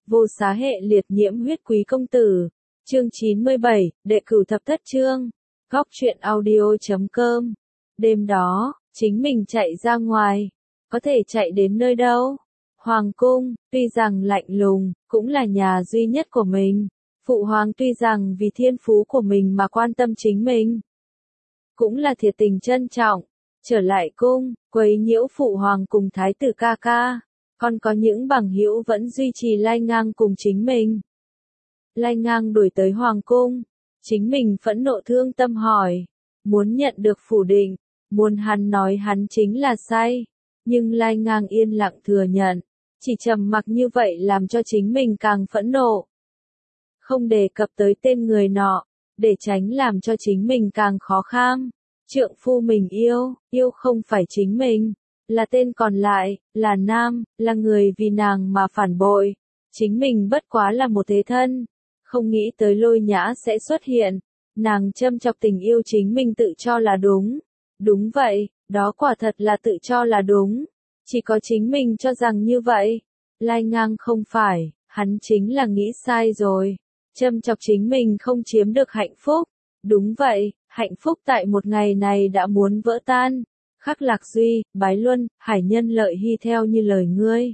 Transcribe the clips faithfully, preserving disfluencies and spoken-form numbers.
Vô xá hệ liệt nhiễm huyết quý công tử. Chương chín mươi bảy, đệ cửu thập thất chương. Góc truyện audio.com. Đêm đó, chính mình chạy ra ngoài. Có thể chạy đến nơi đâu? Hoàng cung, tuy rằng lạnh lùng, cũng là nhà duy nhất của mình. Phụ hoàng tuy rằng vì thiên phú của mình mà quan tâm chính mình, cũng là thiệt tình trân trọng. Trở lại cung, quấy nhiễu phụ hoàng cùng thái tử ca ca. Còn có những bằng hữu vẫn duy trì lai ngang cùng chính mình. Lai ngang đuổi tới hoàng cung. Chính mình phẫn nộ thương tâm hỏi. Muốn nhận được phủ định. Muốn hắn nói hắn chính là sai. Nhưng lai ngang yên lặng thừa nhận. Chỉ trầm mặc như vậy làm cho chính mình càng phẫn nộ. Không đề cập tới tên người nọ. Để tránh làm cho chính mình càng khó kham. Trượng phu mình yêu, yêu không phải chính mình. Là tên còn lại, là nam, là người vì nàng mà phản bội. Chính mình bất quá là một thế thân. Không nghĩ tới Lôi Nhã sẽ xuất hiện. Nàng châm chọc tình yêu chính mình tự cho là đúng. Đúng vậy, đó quả thật là tự cho là đúng. Chỉ có chính mình cho rằng như vậy. Lai ngang không phải, hắn chính là nghĩ sai rồi. Châm chọc chính mình không chiếm được hạnh phúc. Đúng vậy, hạnh phúc tại một ngày này đã muốn vỡ tan. Khắc Lạc Duy, Bái Luân, Hải Nhân Lợi Hy theo như lời ngươi.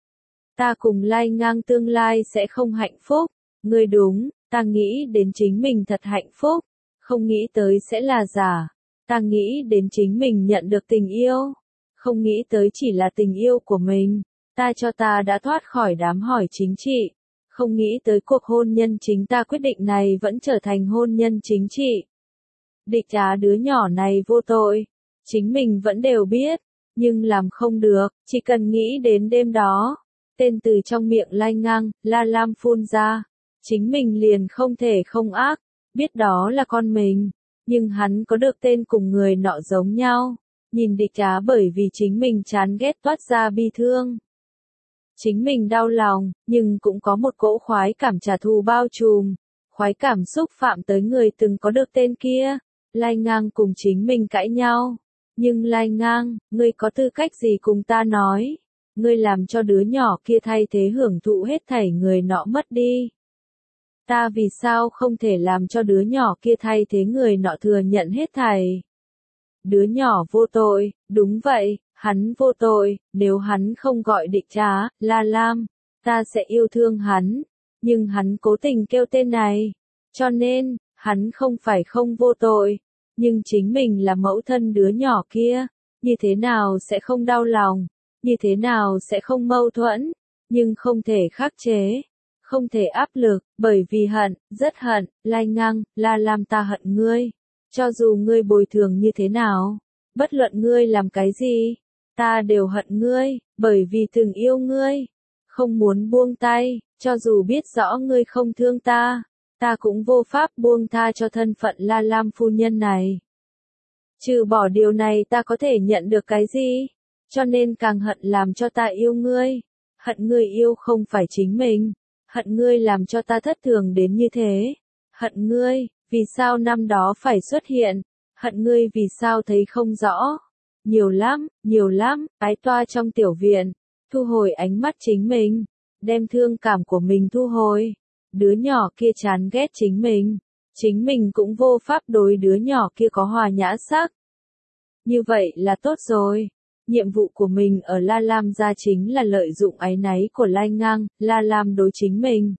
Ta cùng lai ngang tương lai sẽ không hạnh phúc. Ngươi đúng, ta nghĩ đến chính mình thật hạnh phúc. Không nghĩ tới sẽ là giả. Ta nghĩ đến chính mình nhận được tình yêu. Không nghĩ tới chỉ là tình yêu của mình. Ta cho ta đã thoát khỏi đám hỏi chính trị. Không nghĩ tới cuộc hôn nhân chính ta quyết định này vẫn trở thành hôn nhân chính trị. Địch Á đứa nhỏ này vô tội. Chính mình vẫn đều biết, nhưng làm không được, chỉ cần nghĩ đến đêm đó. Tên từ trong miệng lai ngang, La Lam phun ra. Chính mình liền không thể không ác, biết đó là con mình. Nhưng hắn có được tên cùng người nọ giống nhau. Nhìn Địch Á bởi vì chính mình chán ghét toát ra bi thương. Chính mình đau lòng, nhưng cũng có một cỗ khoái cảm trả thù bao trùm. Khoái cảm xúc phạm tới người từng có được tên kia. Lai ngang cùng chính mình cãi nhau. Nhưng lai ngang, ngươi có tư cách gì cùng ta nói? Ngươi làm cho đứa nhỏ kia thay thế hưởng thụ hết thảy người nọ mất đi. Ta vì sao không thể làm cho đứa nhỏ kia thay thế người nọ thừa nhận hết thảy? Đứa nhỏ vô tội, đúng vậy, hắn vô tội, nếu hắn không gọi Địch Á, La Lam, ta sẽ yêu thương hắn. Nhưng hắn cố tình kêu tên này. Cho nên, hắn không phải không vô tội. Nhưng chính mình là mẫu thân đứa nhỏ kia, như thế nào sẽ không đau lòng, như thế nào sẽ không mâu thuẫn, nhưng không thể khắc chế, không thể áp lực, bởi vì hận, rất hận, lai ngang, La Lam ta hận ngươi. Cho dù ngươi bồi thường như thế nào, bất luận ngươi làm cái gì, ta đều hận ngươi, bởi vì từng yêu ngươi, không muốn buông tay, cho dù biết rõ ngươi không thương ta. Ta cũng vô pháp buông tha cho thân phận La Lam phu nhân này. Trừ bỏ điều này ta có thể nhận được cái gì? Cho nên càng hận làm cho ta yêu ngươi. Hận ngươi yêu không phải chính mình. Hận ngươi làm cho ta thất thường đến như thế. Hận ngươi, vì sao năm đó phải xuất hiện? Hận ngươi vì sao thấy không rõ? Nhiều lắm, nhiều lắm, ái toa trong tiểu viện. Thu hồi ánh mắt chính mình. Đem thương cảm của mình thu hồi. Đứa nhỏ kia chán ghét chính mình. Chính mình cũng vô pháp đối đứa nhỏ kia có hòa nhã sắc. Như vậy là tốt rồi. Nhiệm vụ của mình ở La Lam gia chính là lợi dụng áy náy của lai ngang, La Lam đối chính mình.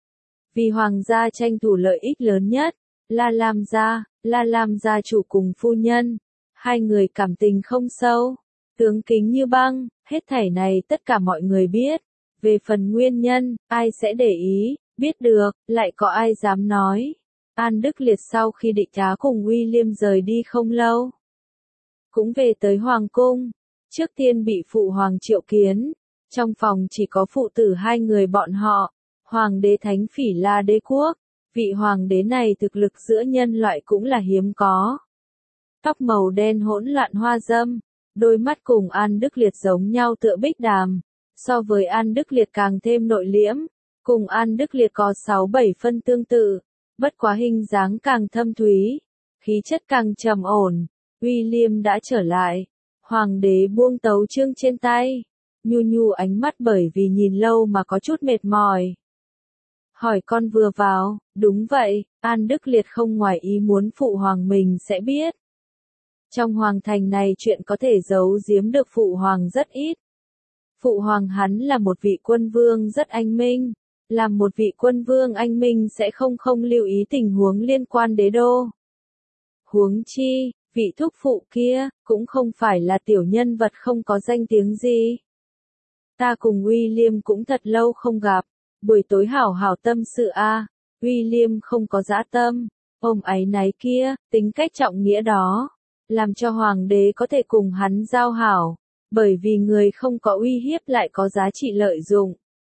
Vì hoàng gia tranh thủ lợi ích lớn nhất. La Lam gia, La Lam gia chủ cùng phu nhân. Hai người cảm tình không sâu. Tướng kính như băng, hết thảy này tất cả mọi người biết. Về phần nguyên nhân, ai sẽ để ý? Biết được, lại có ai dám nói. An Đức Liệt sau khi Địch Á cùng William rời đi không lâu, cũng về tới Hoàng cung. Trước tiên bị phụ hoàng triệu kiến. Trong phòng chỉ có phụ tử hai người bọn họ. Hoàng đế Thánh Phỉ La Đế Quốc. Vị hoàng đế này thực lực giữa nhân loại cũng là hiếm có. Tóc màu đen hỗn loạn hoa dâm. Đôi mắt cùng An Đức Liệt giống nhau tựa bích đàm. So với An Đức Liệt càng thêm nội liễm. Cùng An Đức Liệt có sáu bảy phân tương tự, bất quá hình dáng càng thâm thúy, khí chất càng trầm ổn. William đã trở lại. Hoàng đế buông tấu chương trên tay. nhu nhu ánh mắt bởi vì nhìn lâu mà có chút mệt mỏi. Hỏi con vừa vào, đúng vậy, An Đức Liệt không ngoài ý muốn phụ hoàng mình sẽ biết. Trong hoàng thành này chuyện có thể giấu giếm được phụ hoàng rất ít. Phụ hoàng hắn là một vị quân vương rất anh minh. Làm một vị quân vương anh minh sẽ không không lưu ý tình huống liên quan đế đô. Huống chi, vị thúc phụ kia, cũng không phải là tiểu nhân vật không có danh tiếng gì. Ta cùng William cũng thật lâu không gặp, buổi tối hảo hảo tâm sự a. À. William không có dã tâm, ôm áy náy kia, tính cách trọng nghĩa đó, làm cho hoàng đế có thể cùng hắn giao hảo, bởi vì người không có uy hiếp lại có giá trị lợi dụng.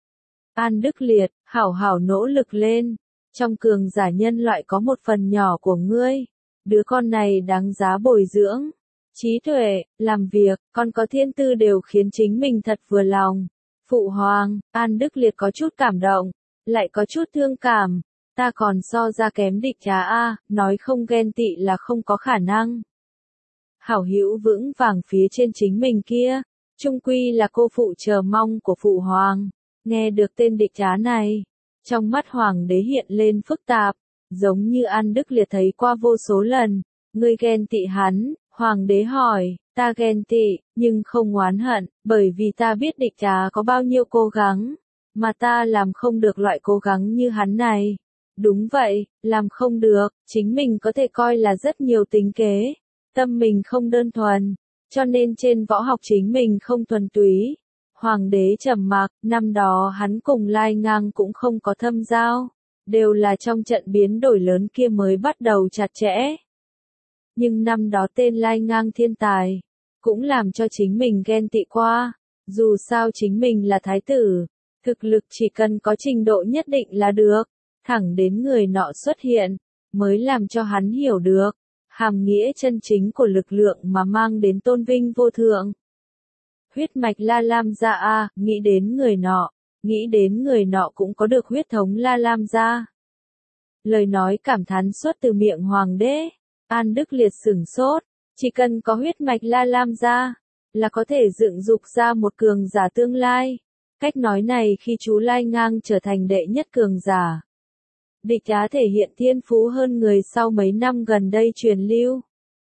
An Đức Liệt, hảo hảo nỗ lực lên, trong cường giả nhân loại có một phần nhỏ của ngươi, đứa con này đáng giá bồi dưỡng, trí tuệ, làm việc, con có thiên tư đều khiến chính mình thật vừa lòng. Phụ hoàng, An Đức Liệt có chút cảm động, lại có chút thương cảm, ta còn so ra kém địch trá a, nói không ghen tị là không có khả năng. Hảo hữu vững vàng phía trên chính mình kia, chung quy là cô phụ chờ mong của phụ hoàng. Nghe được tên địch trá này, trong mắt hoàng đế hiện lên phức tạp, giống như An Đức Liệt thấy qua vô số lần. Ngươi ghen tị hắn, hoàng đế hỏi, ta ghen tị, nhưng không oán hận, bởi vì ta biết địch trá có bao nhiêu cố gắng, mà ta làm không được loại cố gắng như hắn này. Đúng vậy, làm không được, chính mình có thể coi là rất nhiều tính kế, tâm mình không đơn thuần, cho nên trên võ học chính mình không thuần túy. Hoàng đế trầm mặc, năm đó hắn cùng Lai Ngang cũng không có thâm giao, đều là trong trận biến đổi lớn kia mới bắt đầu chặt chẽ. Nhưng năm đó tên Lai Ngang thiên tài, cũng làm cho chính mình ghen tị qua, dù sao chính mình là thái tử, thực lực chỉ cần có trình độ nhất định là được, thẳng đến người nọ xuất hiện, mới làm cho hắn hiểu được, hàm nghĩa chân chính của lực lượng mà mang đến tôn vinh vô thượng. Huyết mạch La Lam gia a, nghĩ đến người nọ, nghĩ đến người nọ cũng có được huyết thống La Lam gia. Lời nói cảm thán xuất từ miệng hoàng đế, An Đức Liệt sửng sốt, chỉ cần có huyết mạch La Lam gia, là có thể dựng dục ra một cường giả tương lai. Cách nói này khi chú Lai Ngang trở thành đệ nhất cường giả. Địch Trá thể hiện thiên phú hơn người sau mấy năm gần đây truyền lưu.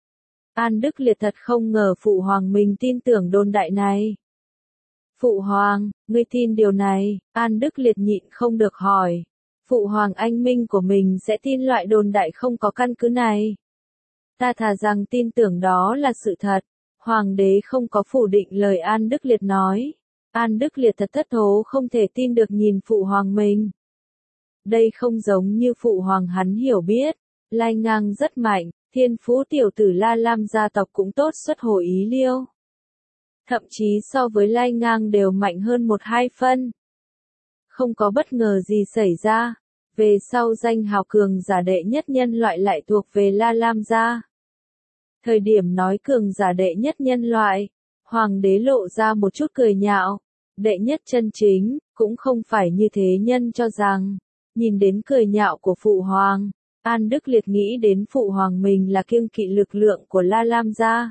An Đức Liệt thật không ngờ phụ hoàng mình tin tưởng đồn đại này. Phụ hoàng, ngươi tin điều này, An Đức Liệt nhịn không được hỏi. Phụ hoàng anh minh của mình sẽ tin loại đồn đại không có căn cứ này. Ta thà rằng tin tưởng đó là sự thật. Hoàng đế không có phủ định lời An Đức Liệt nói. An Đức Liệt thật thất thố không thể tin được nhìn phụ hoàng mình. Đây không giống như phụ hoàng hắn hiểu biết. Lai Ngang rất mạnh. Thiên phú tiểu tử La Lam gia tộc cũng tốt xuất hồ ý liêu. Thậm chí so với Lai Ngang đều mạnh hơn một hai phân. Không có bất ngờ gì xảy ra. Về sau danh hào cường giả đệ nhất nhân loại lại thuộc về La Lam gia. Thời điểm nói cường giả đệ nhất nhân loại, hoàng đế lộ ra một chút cười nhạo. Đệ nhất chân chính, cũng không phải như thế nhân cho rằng. Nhìn đến cười nhạo của phụ hoàng. An Đức Liệt nghĩ đến phụ hoàng mình là kiêng kỵ lực lượng của La Lam gia.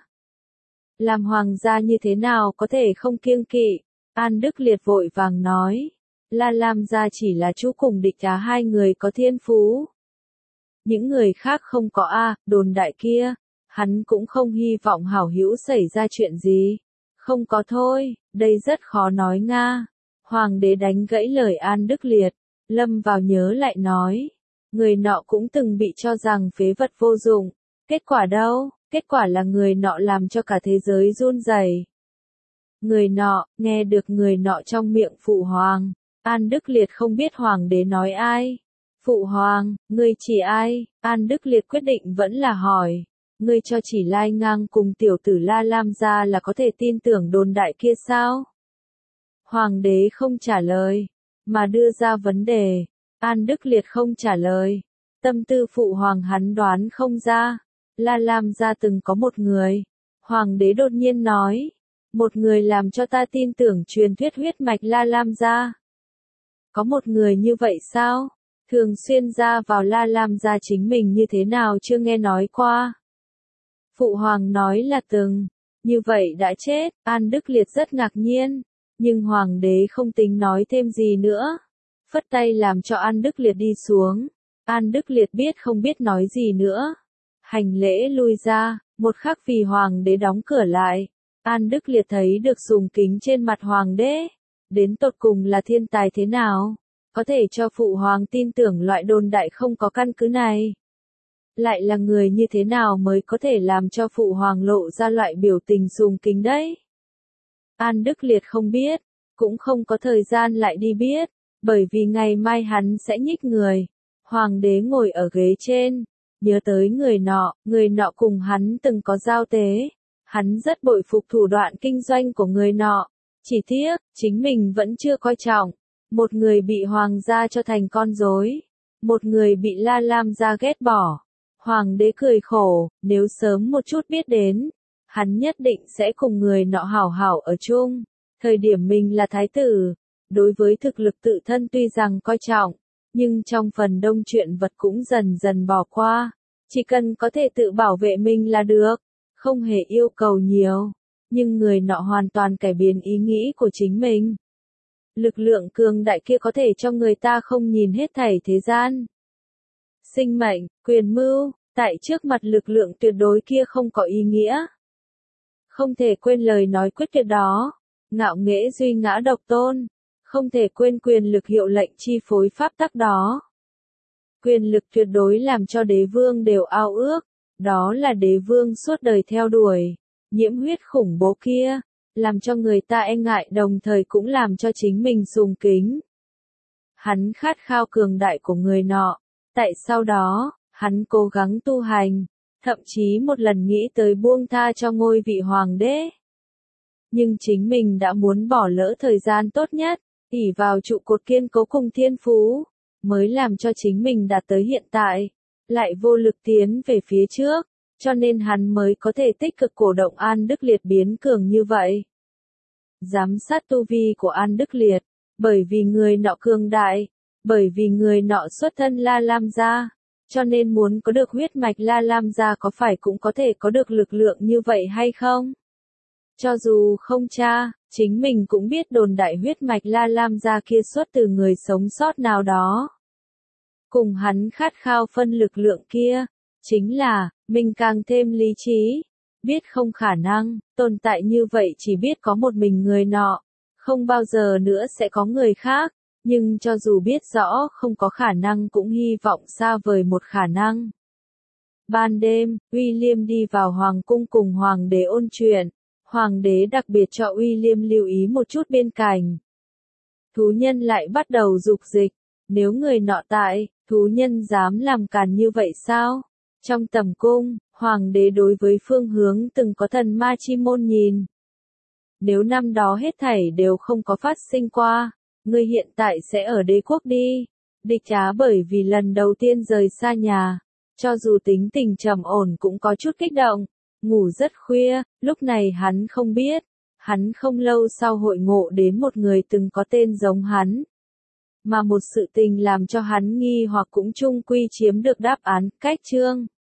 Làm hoàng gia như thế nào có thể không kiêng kỵ? An Đức Liệt vội vàng nói. La Lam gia chỉ là chú cùng địch Trá hai người có thiên phú. Những người khác không có a, đồn đại kia. Hắn cũng không hy vọng hảo hữu xảy ra chuyện gì. Không có thôi, đây rất khó nói nga. Hoàng đế đánh gãy lời An Đức Liệt. Lâm vào nhớ lại nói. Người nọ cũng từng bị cho rằng phế vật vô dụng. Kết quả đâu? Kết quả là người nọ làm cho cả thế giới run rẩy. Người nọ, nghe được người nọ trong miệng phụ hoàng. An Đức Liệt không biết hoàng đế nói ai. Phụ hoàng, ngươi chỉ ai? An Đức Liệt quyết định vẫn là hỏi. Ngươi cho chỉ Lai Ngang cùng tiểu tử La Lam gia là có thể tin tưởng đồn đại kia sao? Hoàng đế không trả lời, mà đưa ra vấn đề. An Đức Liệt không trả lời. Tâm tư phụ hoàng hắn đoán không ra. La Lam gia từng có một người. Hoàng đế đột nhiên nói. Một người làm cho ta tin tưởng truyền thuyết huyết mạch La Lam gia. Có một người như vậy sao? Thường xuyên ra vào La Lam gia chính mình như thế nào chưa nghe nói qua. Phụ hoàng nói là từng. Như vậy đã chết. An Đức Liệt rất ngạc nhiên. Nhưng hoàng đế không tính nói thêm gì nữa. Phất tay làm cho An Đức Liệt đi xuống. An Đức Liệt biết không biết nói gì nữa. Hành lễ lui ra, một khắc vì hoàng đế đóng cửa lại. An Đức Liệt thấy được sùng kính trên mặt hoàng đế. Đến tột cùng là thiên tài thế nào? Có thể cho phụ hoàng tin tưởng loại đồn đại không có căn cứ này. Lại là người như thế nào mới có thể làm cho phụ hoàng lộ ra loại biểu tình sùng kính đấy? An Đức Liệt không biết, cũng không có thời gian lại đi biết, bởi vì ngày mai hắn sẽ nhích người. Hoàng đế ngồi ở ghế trên, nhớ tới người nọ, người nọ cùng hắn từng có giao tế. Hắn rất bội phục thủ đoạn kinh doanh của người nọ. Chỉ tiếc, chính mình vẫn chưa coi trọng. Một người bị hoàng gia cho thành con rối, một người bị La Lam gia ghét bỏ. Hoàng đế cười khổ, nếu sớm một chút biết đến, hắn nhất định sẽ cùng người nọ hảo hảo ở chung. Thời điểm mình là thái tử, đối với thực lực tự thân tuy rằng coi trọng, nhưng trong phần đông chuyện vật cũng dần dần bỏ qua. Chỉ cần có thể tự bảo vệ mình là được, không hề yêu cầu nhiều. Nhưng người nọ hoàn toàn cải biến ý nghĩ của chính mình. Lực lượng cường đại kia có thể cho người ta không nhìn hết thảy thế gian. Sinh mệnh, quyền mưu, tại trước mặt lực lượng tuyệt đối kia không có ý nghĩa. Không thể quên lời nói quyết tuyệt đó. Ngạo nghễ duy ngã độc tôn. Không thể quên quyền lực hiệu lệnh chi phối pháp tắc đó. Quyền lực tuyệt đối làm cho đế vương đều ao ước. Đó là đế vương suốt đời theo đuổi. Nhiễm huyết khủng bố kia, làm cho người ta e ngại đồng thời cũng làm cho chính mình sùng kính. Hắn khát khao cường đại của người nọ. Tại sau đó, hắn cố gắng tu hành, thậm chí một lần nghĩ tới buông tha cho ngôi vị hoàng đế. Nhưng chính mình đã muốn bỏ lỡ thời gian tốt nhất, ỷ vào trụ cột kiên cố cùng thiên phú, mới làm cho chính mình đạt tới hiện tại, lại vô lực tiến về phía trước, cho nên hắn mới có thể tích cực cổ động An Đức Liệt biến cường như vậy. Giám sát tu vi của An Đức Liệt, bởi vì người nọ cường đại, bởi vì người nọ xuất thân La Lam gia, cho nên muốn có được huyết mạch La Lam gia có phải cũng có thể có được lực lượng như vậy hay không? Cho dù không tra, chính mình cũng biết đồn đại huyết mạch La Lam gia kia xuất từ người sống sót nào đó. Cùng hắn khát khao phân lực lượng kia, chính là, mình càng thêm lý trí, biết không khả năng, tồn tại như vậy chỉ biết có một mình người nọ, không bao giờ nữa sẽ có người khác, nhưng cho dù biết rõ không có khả năng cũng hy vọng xa vời một khả năng. Ban đêm, William đi vào hoàng cung cùng hoàng đế ôn chuyện, hoàng đế đặc biệt cho William lưu ý một chút bên cạnh. Thú nhân lại bắt đầu dục dịch, nếu người nọ tại, thú nhân dám làm càn như vậy sao? Trong tầm cung, hoàng đế đối với phương hướng từng có thần ma chi môn nhìn. Nếu năm đó hết thảy đều không có phát sinh qua, ngươi hiện tại sẽ ở đế quốc đi. Địch Trá bởi vì lần đầu tiên rời xa nhà, cho dù tính tình trầm ổn cũng có chút kích động, ngủ rất khuya, lúc này hắn không biết, hắn không lâu sau hội ngộ đến một người từng có tên giống hắn. Mà một sự tình làm cho hắn nghi hoặc cũng chung quy chiếm được đáp án, cách chương.